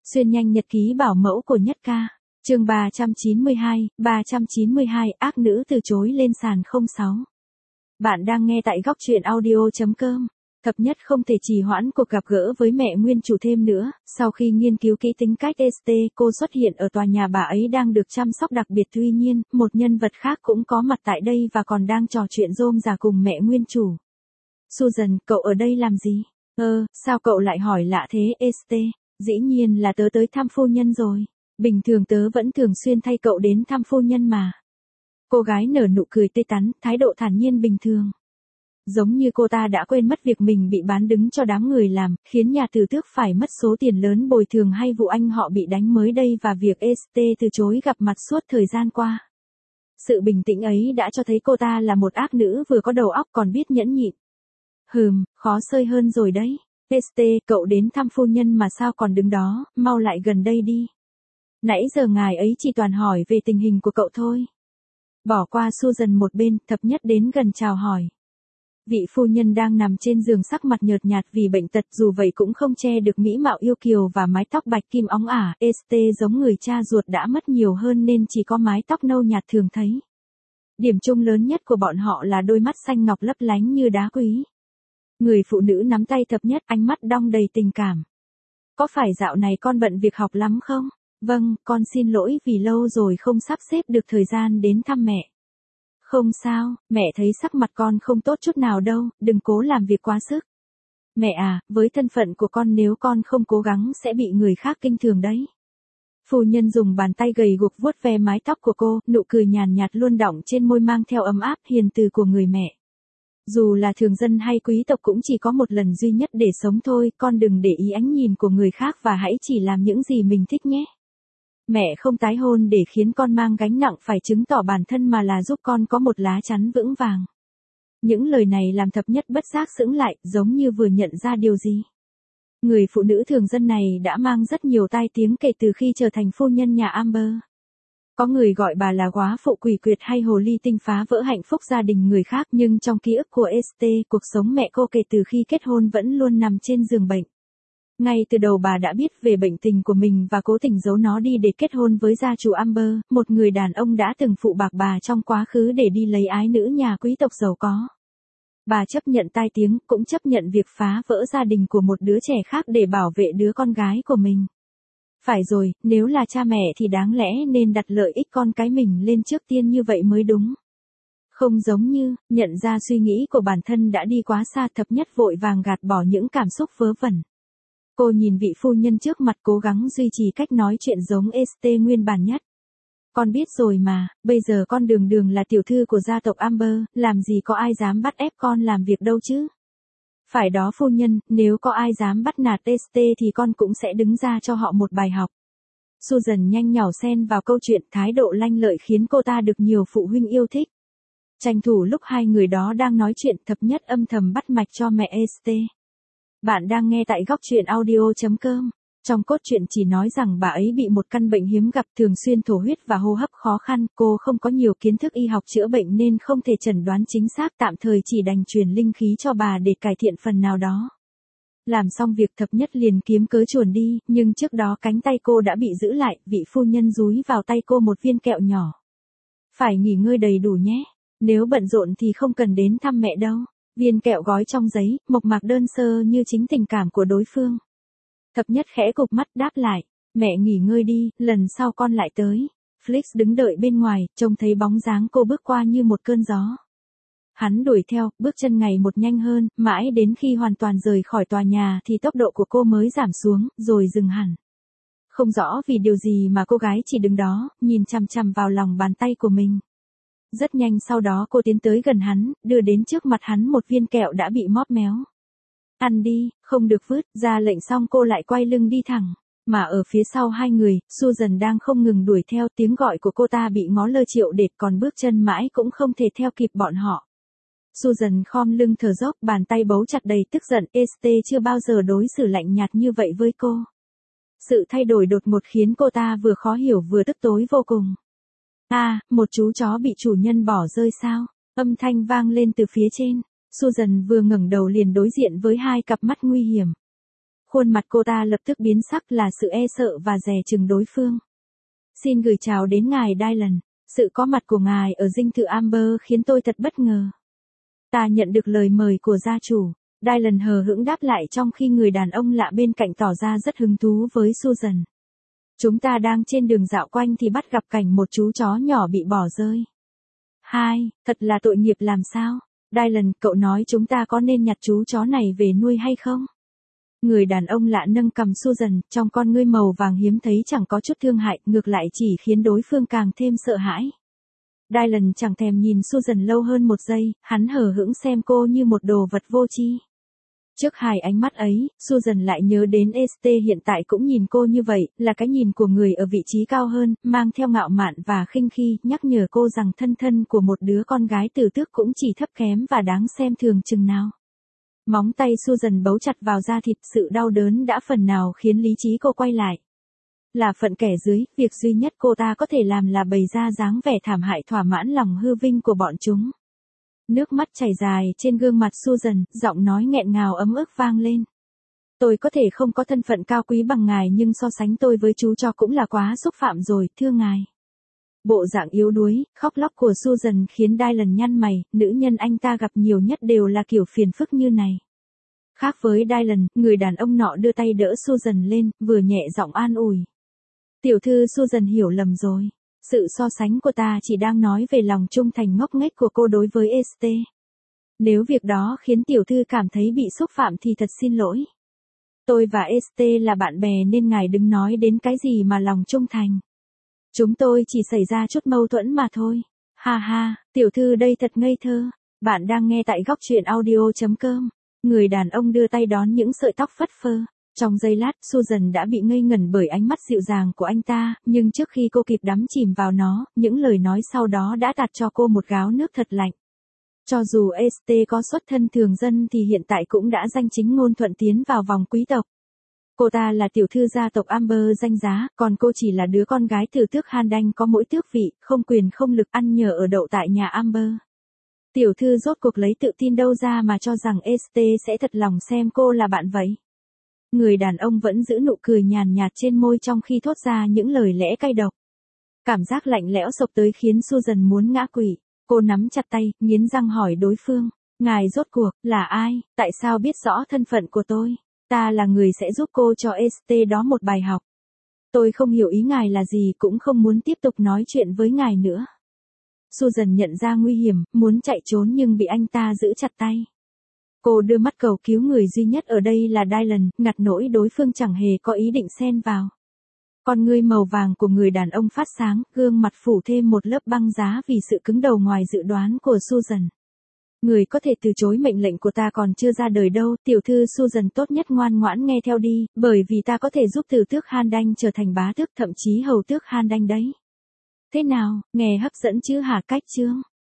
Xuyên nhanh nhật ký bảo mẫu của Nhất Ca. Chương 392, ác nữ từ chối lên sàn 06. Bạn đang nghe tại góc truyện audio.com. Thập Nhất không thể trì hoãn cuộc gặp gỡ với mẹ nguyên chủ thêm nữa, sau khi nghiên cứu kỹ tính cách ST, cô xuất hiện ở tòa nhà bà ấy đang được chăm sóc đặc biệt. Tuy nhiên, một nhân vật khác cũng có mặt tại đây và còn đang trò chuyện rôm rả cùng mẹ nguyên chủ. Susan, cậu ở đây làm gì? Sao cậu lại hỏi lạ thế ST? Dĩ nhiên là tớ tới thăm phu nhân rồi. Bình thường tớ vẫn thường xuyên thay cậu đến thăm phu nhân mà. Cô gái nở nụ cười tươi tắn, thái độ thản nhiên bình thường. Giống như cô ta đã quên mất việc mình bị bán đứng cho đám người làm, khiến nhà tử tước phải mất số tiền lớn bồi thường hay vụ anh họ bị đánh mới đây và việc ST từ chối gặp mặt suốt thời gian qua. Sự bình tĩnh ấy đã cho thấy cô ta là một ác nữ vừa có đầu óc còn biết nhẫn nhịn. Khó xơi hơn rồi đấy. ST, cậu đến thăm phu nhân mà sao còn đứng đó, mau lại gần đây đi. Nãy giờ ngài ấy chỉ toàn hỏi về tình hình của cậu thôi. Bỏ qua Susan một bên, Thập Nhất đến gần chào hỏi. Vị phu nhân đang nằm trên giường sắc mặt nhợt nhạt vì bệnh tật, dù vậy cũng không che được mỹ mạo yêu kiều và mái tóc bạch kim óng ả. ST giống người cha ruột đã mất nhiều hơn nên chỉ có mái tóc nâu nhạt thường thấy. Điểm chung lớn nhất của bọn họ là đôi mắt xanh ngọc lấp lánh như đá quý. Người phụ nữ nắm tay Thập Nhất, ánh mắt đong đầy tình cảm. Có phải dạo này con bận việc học lắm không? Vâng, con xin lỗi vì lâu rồi không sắp xếp được thời gian đến thăm mẹ. Không sao, mẹ thấy sắc mặt con không tốt chút nào đâu, đừng cố làm việc quá sức. Mẹ à, với thân phận của con nếu con không cố gắng sẽ bị người khác kinh thường đấy. Phu nhân dùng bàn tay gầy guộc vuốt ve mái tóc của cô, nụ cười nhàn nhạt luôn đọng trên môi mang theo ấm áp hiền từ của người mẹ. Dù là thường dân hay quý tộc cũng chỉ có một lần duy nhất để sống thôi, con đừng để ý ánh nhìn của người khác và hãy chỉ làm những gì mình thích nhé. Mẹ không tái hôn để khiến con mang gánh nặng phải chứng tỏ bản thân mà là giúp con có một lá chắn vững vàng. Những lời này làm Thập Nhất bất giác sững lại, giống như vừa nhận ra điều gì. Người phụ nữ thường dân này đã mang rất nhiều tai tiếng kể từ khi trở thành phu nhân nhà Amber. Có người gọi bà là góa phụ quỷ quyệt hay hồ ly tinh phá vỡ hạnh phúc gia đình người khác, nhưng trong ký ức của ST, cuộc sống mẹ cô kể từ khi kết hôn vẫn luôn nằm trên giường bệnh. Ngay từ đầu bà đã biết về bệnh tình của mình và cố tình giấu nó đi để kết hôn với gia chủ Amber, một người đàn ông đã từng phụ bạc bà trong quá khứ để đi lấy ái nữ nhà quý tộc giàu có. Bà chấp nhận tai tiếng, cũng chấp nhận việc phá vỡ gia đình của một đứa trẻ khác để bảo vệ đứa con gái của mình. Phải rồi, nếu là cha mẹ thì đáng lẽ nên đặt lợi ích con cái mình lên trước tiên như vậy mới đúng. Không giống như, nhận ra suy nghĩ của bản thân đã đi quá xa, Thập Nhất vội vàng gạt bỏ những cảm xúc vớ vẩn. Cô nhìn vị phu nhân trước mặt cố gắng duy trì cách nói chuyện giống ST nguyên bản nhất. Con biết rồi mà, bây giờ con đường là tiểu thư của gia tộc Amber, làm gì có ai dám bắt ép con làm việc đâu chứ. Phải đó phu nhân, nếu có ai dám bắt nạt ST thì con cũng sẽ đứng ra cho họ một bài học. Susan nhanh nhảu xen vào câu chuyện, thái độ lanh lợi khiến cô ta được nhiều phụ huynh yêu thích. Tranh thủ lúc hai người đó đang nói chuyện, Thập Nhất âm thầm bắt mạch cho mẹ ST. Bạn đang nghe tại góc truyện audio.com. Trong cốt truyện chỉ nói rằng bà ấy bị một căn bệnh hiếm gặp, thường xuyên thổ huyết và hô hấp khó khăn, cô không có nhiều kiến thức y học chữa bệnh nên không thể chẩn đoán chính xác, tạm thời chỉ đành truyền linh khí cho bà để cải thiện phần nào đó. Làm xong việc Thập Nhất liền kiếm cớ chuồn đi, nhưng trước đó cánh tay cô đã bị giữ lại, vị phu nhân dúi vào tay cô một viên kẹo nhỏ. Phải nghỉ ngơi đầy đủ nhé, nếu bận rộn thì không cần đến thăm mẹ đâu. Viên kẹo gói trong giấy, mộc mạc đơn sơ như chính tình cảm của đối phương. Thập Nhất khẽ cụp mắt đáp lại, mẹ nghỉ ngơi đi, lần sau con lại tới. Flix đứng đợi bên ngoài, trông thấy bóng dáng cô bước qua như một cơn gió. Hắn đuổi theo, bước chân ngày một nhanh hơn, mãi đến khi hoàn toàn rời khỏi tòa nhà thì tốc độ của cô mới giảm xuống, rồi dừng hẳn. Không rõ vì điều gì mà cô gái chỉ đứng đó, nhìn chằm chằm vào lòng bàn tay của mình. Rất nhanh sau đó cô tiến tới gần hắn, đưa đến trước mặt hắn một viên kẹo đã bị móp méo. Ăn đi, không được vứt, ra lệnh xong cô lại quay lưng đi thẳng. Mà ở phía sau hai người, Susan đang không ngừng đuổi theo, tiếng gọi của cô ta bị ngó lơ triệu đệt, còn bước chân mãi cũng không thể theo kịp bọn họ. Susan khom lưng thở dốc, bàn tay bấu chặt đầy tức giận, ST chưa bao giờ đối xử lạnh nhạt như vậy với cô. Sự thay đổi đột ngột khiến cô ta vừa khó hiểu vừa tức tối vô cùng. Một chú chó bị chủ nhân bỏ rơi sao? Âm thanh vang lên từ phía trên. Susan vừa ngẩng đầu liền đối diện với hai cặp mắt nguy hiểm. Khuôn mặt cô ta lập tức biến sắc là sự e sợ và dè chừng đối phương. Xin gửi chào đến ngài Dylan. Sự có mặt của ngài ở dinh thự Amber khiến tôi thật bất ngờ. Ta nhận được lời mời của gia chủ. Dylan hờ hững đáp lại trong khi người đàn ông lạ bên cạnh tỏ ra rất hứng thú với Susan. Chúng ta đang trên đường dạo quanh thì bắt gặp cảnh một chú chó nhỏ bị bỏ rơi. Thật là tội nghiệp làm sao? Dylan, cậu nói chúng ta có nên nhặt chú chó này về nuôi hay không? Người đàn ông lạ nâng cầm Susan, trong con ngươi màu vàng hiếm thấy chẳng có chút thương hại, ngược lại chỉ khiến đối phương càng thêm sợ hãi. Dylan chẳng thèm nhìn Susan lâu hơn một giây, hắn hờ hững xem cô như một đồ vật vô tri. Trước hai ánh mắt ấy, Susan lại nhớ đến ST hiện tại cũng nhìn cô như vậy, là cái nhìn của người ở vị trí cao hơn, mang theo ngạo mạn và khinh khi, nhắc nhở cô rằng thân thân của một đứa con gái tử tước cũng chỉ thấp kém và đáng xem thường chừng nào. Móng tay Susan bấu chặt vào da thịt, sự đau đớn đã phần nào khiến lý trí cô quay lại. Là phận kẻ dưới, việc duy nhất cô ta có thể làm là bày ra dáng vẻ thảm hại thỏa mãn lòng hư vinh của bọn chúng. Nước mắt chảy dài trên gương mặt Susan, giọng nói nghẹn ngào ấm ức vang lên. Tôi có thể không có thân phận cao quý bằng ngài nhưng so sánh tôi với chú chó cũng là quá xúc phạm rồi, thưa ngài. Bộ dạng yếu đuối, khóc lóc của Susan khiến Dylan nhăn mày, nữ nhân anh ta gặp nhiều nhất đều là kiểu phiền phức như này. Khác với Dylan, người đàn ông nọ đưa tay đỡ Susan lên, vừa nhẹ giọng an ủi. Tiểu thư Susan hiểu lầm rồi. Sự so sánh của ta chỉ đang nói về lòng trung thành ngốc nghếch của cô đối với ST. Nếu việc đó khiến tiểu thư cảm thấy bị xúc phạm thì thật xin lỗi. Tôi và ST là bạn bè nên ngài đừng nói đến cái gì mà lòng trung thành. Chúng tôi chỉ xảy ra chút mâu thuẫn mà thôi. Ha, tiểu thư đây thật ngây thơ. Bạn đang nghe tại góc truyện audio.com. Người đàn ông đưa tay đón những sợi tóc phất phơ. Trong giây lát, Susan đã bị ngây ngẩn bởi ánh mắt dịu dàng của anh ta, nhưng trước khi cô kịp đắm chìm vào nó, những lời nói sau đó đã tạt cho cô một gáo nước thật lạnh. Cho dù ST có xuất thân thường dân thì hiện tại cũng đã danh chính ngôn thuận tiến vào vòng quý tộc. Cô ta là tiểu thư gia tộc Amber danh giá, còn cô chỉ là đứa con gái từ tước Handanh có mỗi tước vị, không quyền không lực ăn nhờ ở đậu tại nhà Amber. Tiểu thư rốt cuộc lấy tự tin đâu ra mà cho rằng ST sẽ thật lòng xem cô là bạn vậy. Người đàn ông vẫn giữ nụ cười nhàn nhạt trên môi trong khi thốt ra những lời lẽ cay độc. Cảm giác lạnh lẽo xộc tới khiến Susan muốn ngã quỵ. Cô nắm chặt tay, nghiến răng hỏi đối phương. Ngài rốt cuộc, là ai, tại sao biết rõ thân phận của tôi? Ta là người sẽ giúp cô cho ST đó một bài học. Tôi không hiểu ý ngài là gì cũng không muốn tiếp tục nói chuyện với ngài nữa. Susan nhận ra nguy hiểm, muốn chạy trốn nhưng bị anh ta giữ chặt tay. Cô đưa mắt cầu cứu người duy nhất ở đây là Dylan, ngặt nỗi đối phương chẳng hề có ý định xen vào. Con ngươi màu vàng của người đàn ông phát sáng, gương mặt phủ thêm một lớp băng giá vì sự cứng đầu ngoài dự đoán của Susan. Người có thể từ chối mệnh lệnh của ta còn chưa ra đời đâu, tiểu thư Susan tốt nhất ngoan ngoãn nghe theo đi, bởi vì ta có thể giúp từ tước Handanh trở thành bá tước thậm chí hầu tước Handanh đấy. Thế nào, nghe hấp dẫn chứ hả cách chương?